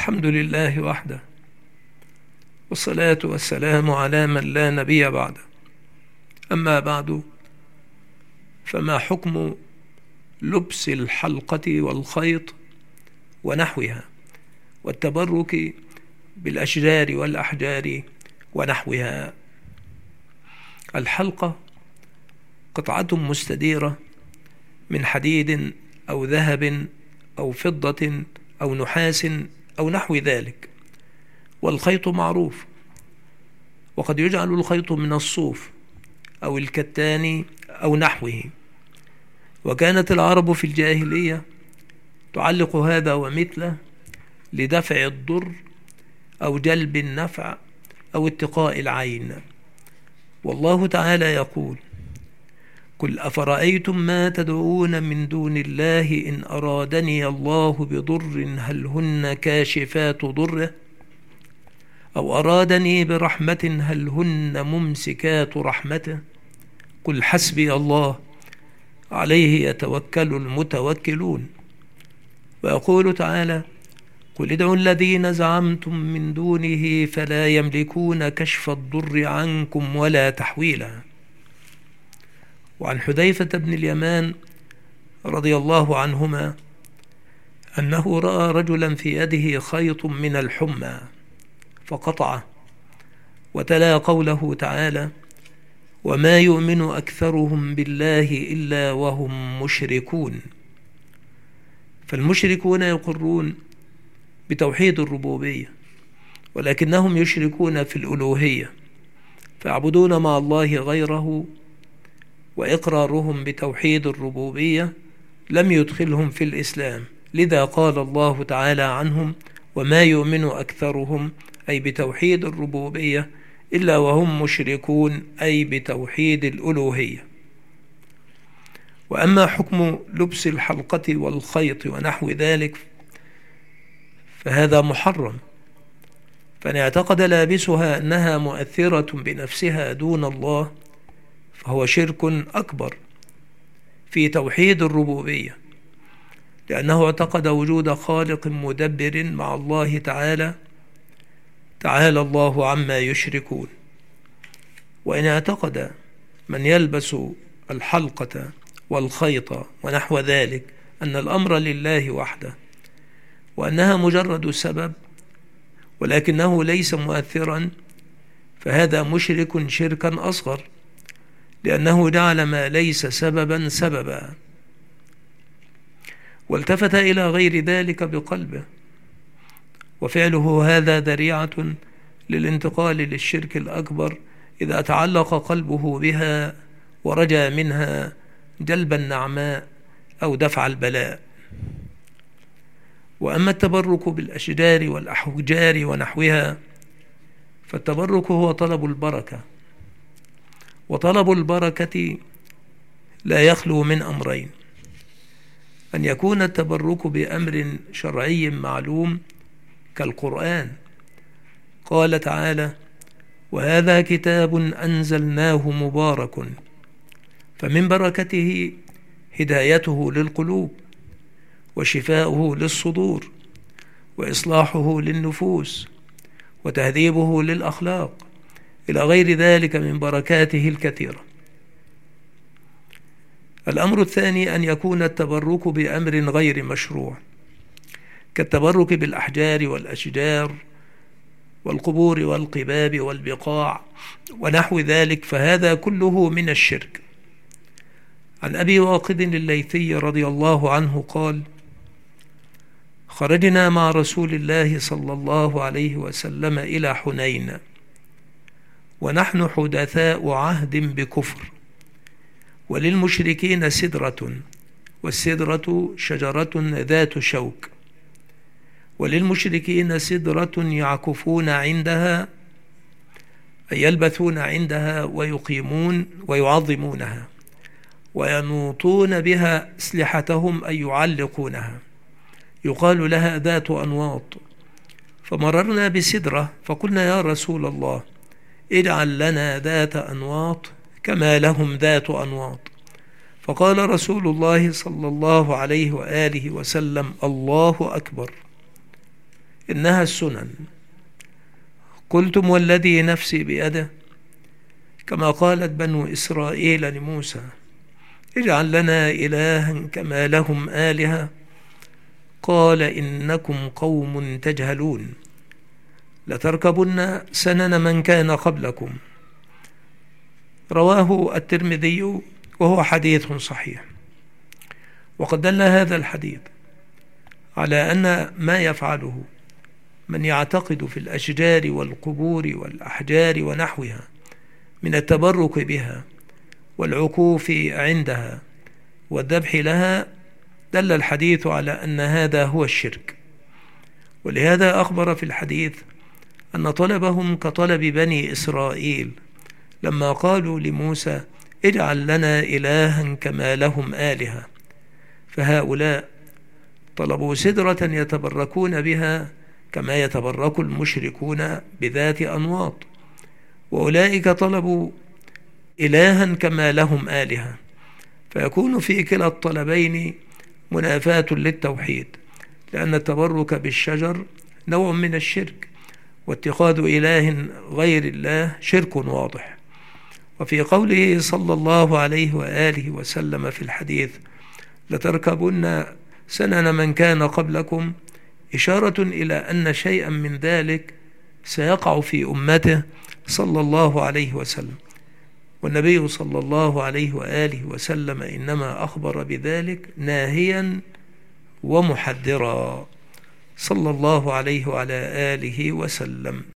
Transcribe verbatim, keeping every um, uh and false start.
الحمد لله وحده، والصلاة والسلام على من لا نبي بعده. أما بعد، فما حكم لبس الحلقة والخيط ونحوها والتبرك بالأشجار والأحجار ونحوها؟ الحلقة قطعة مستديرة من حديد أو ذهب أو فضة أو نحاس أو نحو ذلك، والخيط معروف، وقد يجعل الخيط من الصوف أو الكتان أو نحوه. وكانت العرب في الجاهلية تعلق هذا ومثله لدفع الضر أو جلب النفع أو اتقاء العين. والله تعالى يقول: قل أفرأيتم ما تدعون من دون الله إن أرادني الله بضر هل هن كاشفات ضره أو أرادني برحمة هل هن ممسكات رحمته قل حسبي الله عليه يتوكل المتوكلون. ويقول تعالى: قل ادعوا الذين زعمتم من دونه فلا يملكون كشف الضر عنكم ولا تحويلا. وعن حذيفة بن اليمان رضي الله عنهما أنه رأى رجلا في يده خيط من الحمى فقطعه، وتلا قوله تعالى: وما يؤمن أكثرهم بالله إلا وهم مشركون. فالمشركون يقرون بتوحيد الربوبية، ولكنهم يشركون في الألوهية، فيعبدون مع الله غيره، وإقرارهم بتوحيد الربوبية لم يدخلهم في الإسلام. لذا قال الله تعالى عنهم: وما يؤمن أكثرهم، أي بتوحيد الربوبية، إلا وهم مشركون، أي بتوحيد الألوهية. وأما حكم لبس الحلقة والخيط ونحو ذلك فهذا محرم، فإن اعتقد لابسها أنها مؤثرة بنفسها دون الله فهو شرك أكبر في توحيد الربوبية، لأنه اعتقد وجود خالق مدبر مع الله تعالى تعالى الله عما يشركون. وإن اعتقد من يلبس الحلقة والخيط ونحو ذلك أن الأمر لله وحده، وأنها مجرد سبب ولكنه ليس مؤثرا، فهذا مشرك شركا أصغر، لأنه جعل ما ليس سببا سببا، والتفت إلى غير ذلك بقلبه، وفعله هذا ذريعة للانتقال للشرك الأكبر إذا تعلق قلبه بها ورجى منها جلب النعماء أو دفع البلاء. وأما التبرك بالأشجار والأحجار ونحوها فالتبرك هو طلب البركة، وطلب البركة لا يخلو من أمرين: أن يكون التبرك بأمر شرعي معلوم كالقرآن، قال تعالى: وهذا كتاب أنزلناه مبارك، فمن بركته هدايته للقلوب، وشفاؤه للصدور، وإصلاحه للنفوس، وتهذيبه للأخلاق، إلى غير ذلك من بركاته الكثيرة. الأمر الثاني أن يكون التبرك بأمر غير مشروع كالتبرك بالأحجار والأشجار والقبور والقباب والبقاع ونحو ذلك، فهذا كله من الشرك. عن أبي واقد الليثي رضي الله عنه قال: خرجنا مع رسول الله صلى الله عليه وسلم إلى حنين ونحن حدثاء عهد بكفر، وللمشركين سدرة، والسدرة شجرة ذات شوك، وللمشركين سدرة يعكفون عندها، أي يلبثون عندها ويقيمون ويعظمونها، وينوطون بها أسلحتهم أي يعلقونها، يقال لها ذات أنواط. فمررنا بسدرة فقلنا: يا رسول الله، اجعل لنا ذات أنواط كما لهم ذات أنواط. فقال رسول الله صلى الله عليه وآله وسلم: الله أكبر، إنها السنن. قلتم والذي نفسي بيده، كما قالت بنو إسرائيل لموسى: اجعل لنا إلها كما لهم آلهة، قال إنكم قوم تجهلون، لتركبن سنن من كان قبلكم. رواه الترمذي وهو حديث صحيح. وقد دل هذا الحديث على أن ما يفعله من يعتقد في الأشجار والقبور والأحجار ونحوها من التبرك بها والعكوف عندها والذبح لها، دل الحديث على أن هذا هو الشرك. ولهذا أخبر في الحديث أن طلبهم كطلب بني إسرائيل لما قالوا لموسى: اجعل لنا إلها كما لهم آلهة. فهؤلاء طلبوا سدرة يتبركون بها كما يتبرك المشركون بذات أنواط، وأولئك طلبوا إلها كما لهم آلهة، فيكون في كلا الطلبين منافاة للتوحيد، لأن التبرك بالشجر نوع من الشرك، واتخاذ إله غير الله شرك واضح. وفي قوله صلى الله عليه وآله وسلم في الحديث: لتركبن سنن من كان قبلكم، إشارة إلى أن شيئا من ذلك سيقع في أمته صلى الله عليه وسلم، والنبي صلى الله عليه وآله وسلم إنما أخبر بذلك ناهيا ومحذرا صلى الله عليه وعلى آله وسلم.